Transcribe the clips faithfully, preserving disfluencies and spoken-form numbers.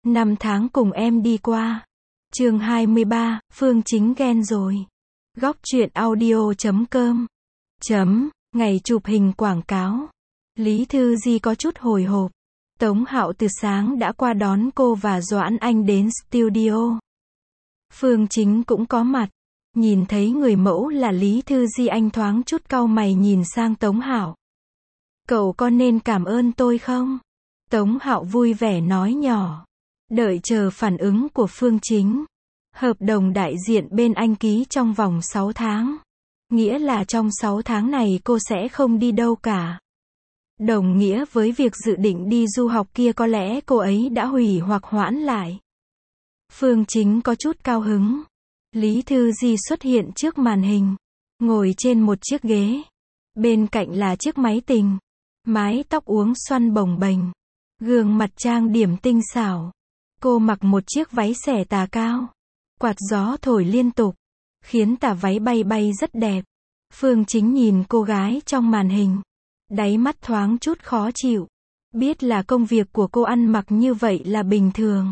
Năm tháng cùng em đi qua. Chương hai mươi ba, Phương Chính ghen rồi. Góc truyện audio chấm com. Chấm, ngày chụp hình quảng cáo. Lý Thư Di có chút hồi hộp. Tống Hạo từ sáng đã qua đón cô và Doãn Anh đến studio. Phương Chính cũng có mặt. Nhìn thấy người mẫu là Lý Thư Di, anh thoáng chút cau mày nhìn sang Tống Hạo. Cậu có nên cảm ơn tôi không? Tống Hạo vui vẻ nói nhỏ. Đợi chờ phản ứng của Phương Chính. Hợp đồng đại diện bên anh ký trong vòng sáu tháng. Nghĩa là trong sáu tháng này cô sẽ không đi đâu cả. Đồng nghĩa với việc dự định đi du học kia có lẽ cô ấy đã hủy hoặc hoãn lại. Phương Chính có chút cao hứng. Lý Thư Di xuất hiện trước màn hình. Ngồi trên một chiếc ghế. Bên cạnh là chiếc máy tính. Mái tóc uốn xoăn bồng bềnh. Gương mặt trang điểm tinh xảo. Cô mặc một chiếc váy xẻ tà cao. Quạt gió thổi liên tục. Khiến tà váy bay bay rất đẹp. Phương Chính nhìn cô gái trong màn hình. Đáy mắt thoáng chút khó chịu. Biết là công việc của cô ăn mặc như vậy là bình thường.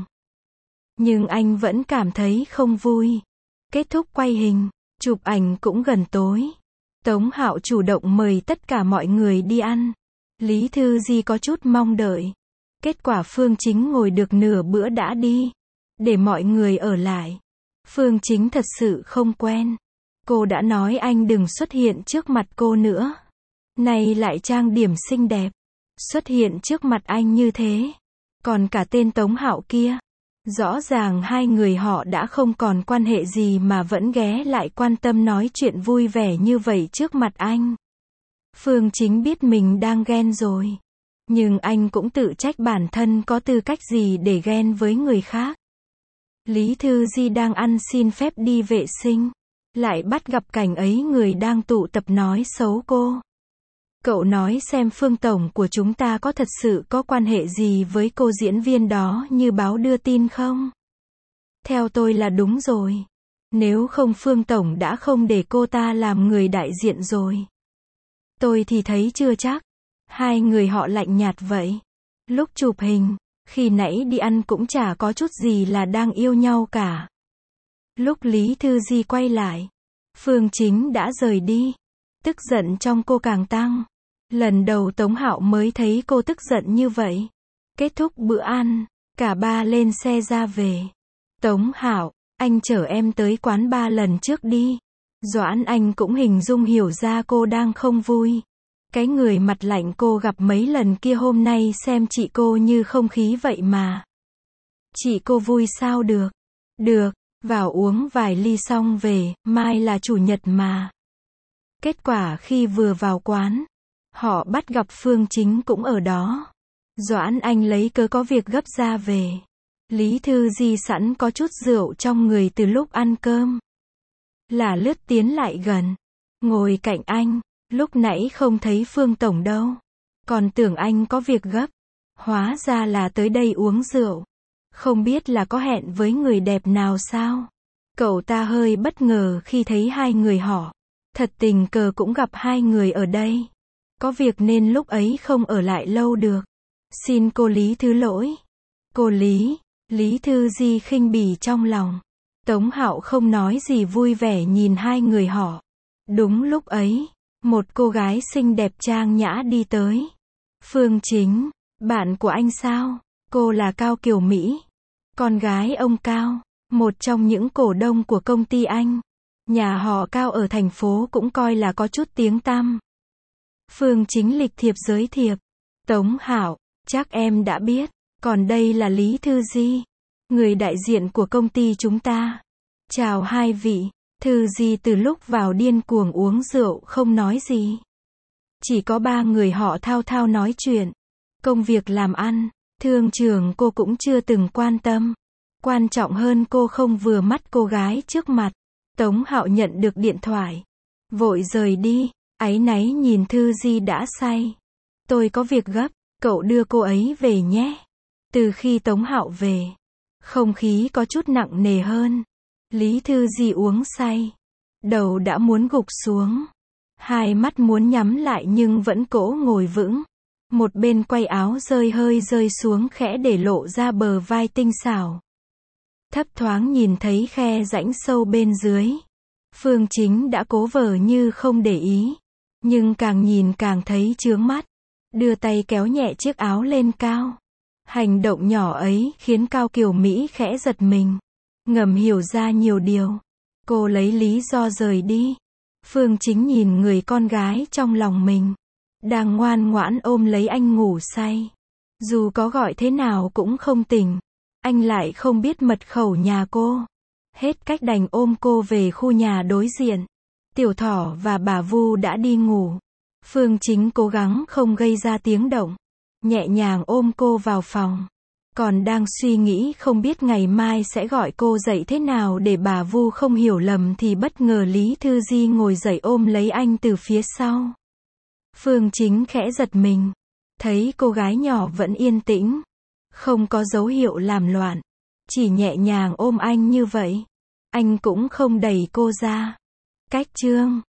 Nhưng anh vẫn cảm thấy không vui. Kết thúc quay hình, chụp ảnh cũng gần tối. Tống Hạo chủ động mời tất cả mọi người đi ăn. Lý Thư Di có chút mong đợi. Kết quả Phương Chính ngồi được nửa bữa đã đi. Để mọi người ở lại. Phương Chính thật sự không quen. Cô đã nói anh đừng xuất hiện trước mặt cô nữa. Này lại trang điểm xinh đẹp. Xuất hiện trước mặt anh như thế. Còn cả tên Tống Hạo kia. Rõ ràng hai người họ đã không còn quan hệ gì mà vẫn ghé lại quan tâm nói chuyện vui vẻ như vậy trước mặt anh. Phương Chính biết mình đang ghen rồi. Nhưng anh cũng tự trách bản thân có tư cách gì để ghen với người khác. Lý Thư Di đang ăn xin phép đi vệ sinh. Lại bắt gặp cảnh ấy, người đang tụ tập nói xấu cô. Cậu nói xem Phương Tổng của chúng ta có thật sự có quan hệ gì với cô diễn viên đó như báo đưa tin không? Theo tôi là đúng rồi. Nếu không Phương Tổng đã không để cô ta làm người đại diện rồi. Tôi thì thấy chưa chắc. Hai người họ lạnh nhạt vậy. Lúc chụp hình, khi nãy đi ăn cũng chả có chút gì là đang yêu nhau cả. Lúc Lý Thư Di quay lại, Phương Chính đã rời đi. Tức giận trong cô càng tăng. Lần đầu Tống Hạo mới thấy cô tức giận như vậy. Kết thúc bữa ăn, cả ba lên xe ra về. Tống Hạo, anh chở em tới quán ba lần trước đi. Doãn Anh cũng hình dung hiểu ra cô đang không vui. Cái người mặt lạnh cô gặp mấy lần kia hôm nay xem chị cô như không khí vậy mà. Chị cô vui sao được? Được, vào uống vài ly xong về, mai là chủ nhật mà. Kết quả khi vừa vào quán, họ bắt gặp Phương Chính cũng ở đó. Doãn Anh lấy cớ có việc gấp ra về. Lý Thư Di sẵn có chút rượu trong người từ lúc ăn cơm. Là lướt tiến lại gần. Ngồi cạnh anh. Lúc nãy không thấy Phương Tổng đâu. Còn tưởng anh có việc gấp. Hóa ra là tới đây uống rượu. Không biết là có hẹn với người đẹp nào sao? Cậu ta hơi bất ngờ khi thấy hai người họ. Thật tình cờ cũng gặp hai người ở đây. Có việc nên lúc ấy không ở lại lâu được. Xin cô Lý thứ lỗi. Cô Lý, Lý Thư Di khinh bỉ trong lòng. Tống Hạo không nói gì, vui vẻ nhìn hai người họ. Đúng lúc ấy, một cô gái xinh đẹp trang nhã đi tới. Phương Chính, bạn của anh sao? Cô là Cao Kiều Mỹ. Con gái ông Cao, một trong những cổ đông của công ty anh. Nhà họ Cao ở thành phố cũng coi là có chút tiếng tăm. Phương Chính lịch thiệp giới thiệu. Tống Hạo, chắc em đã biết. Còn đây là Lý Thư Di, người đại diện của công ty chúng ta. Chào hai vị. Thư Di từ lúc vào điên cuồng uống rượu không nói gì. Chỉ có ba người họ thao thao nói chuyện. Công việc làm ăn, thương trường cô cũng chưa từng quan tâm. Quan trọng hơn cô không vừa mắt cô gái trước mặt. Tống Hạo nhận được điện thoại. Vội rời đi, áy náy nhìn Thư Di đã say. Tôi có việc gấp, cậu đưa cô ấy về nhé. Từ khi Tống Hạo về, không khí có chút nặng nề hơn. Lý Thư Di uống say. Đầu đã muốn gục xuống. Hai mắt muốn nhắm lại nhưng vẫn cố ngồi vững. một bên quay áo rơi hơi rơi xuống khẽ để lộ ra bờ vai tinh xảo. Thấp thoáng nhìn thấy khe rãnh sâu bên dưới. Phương Chính đã cố vờ như không để ý, nhưng càng nhìn càng thấy chướng mắt. Đưa tay kéo nhẹ chiếc áo lên cao. Hành động nhỏ ấy khiến Cao Kiều Mỹ khẽ giật mình, ngầm hiểu ra nhiều điều. Cô lấy lý do rời đi. Phương Chính nhìn người con gái trong lòng mình, đang ngoan ngoãn ôm lấy anh ngủ say. Dù có gọi thế nào cũng không tỉnh. Anh lại không biết mật khẩu nhà cô. Hết cách đành ôm cô về khu nhà đối diện. Tiểu Thỏ và bà Vu đã đi ngủ. Phương Chính cố gắng không gây ra tiếng động, nhẹ nhàng ôm cô vào phòng. Còn đang suy nghĩ không biết ngày mai sẽ gọi cô dậy thế nào để bà Vu không hiểu lầm thì bất ngờ Lý Thư Di ngồi dậy ôm lấy anh từ phía sau. Phương Chính khẽ giật mình, thấy cô gái nhỏ vẫn yên tĩnh, không có dấu hiệu làm loạn, chỉ nhẹ nhàng ôm anh như vậy. Anh cũng không đẩy cô ra. Cách chương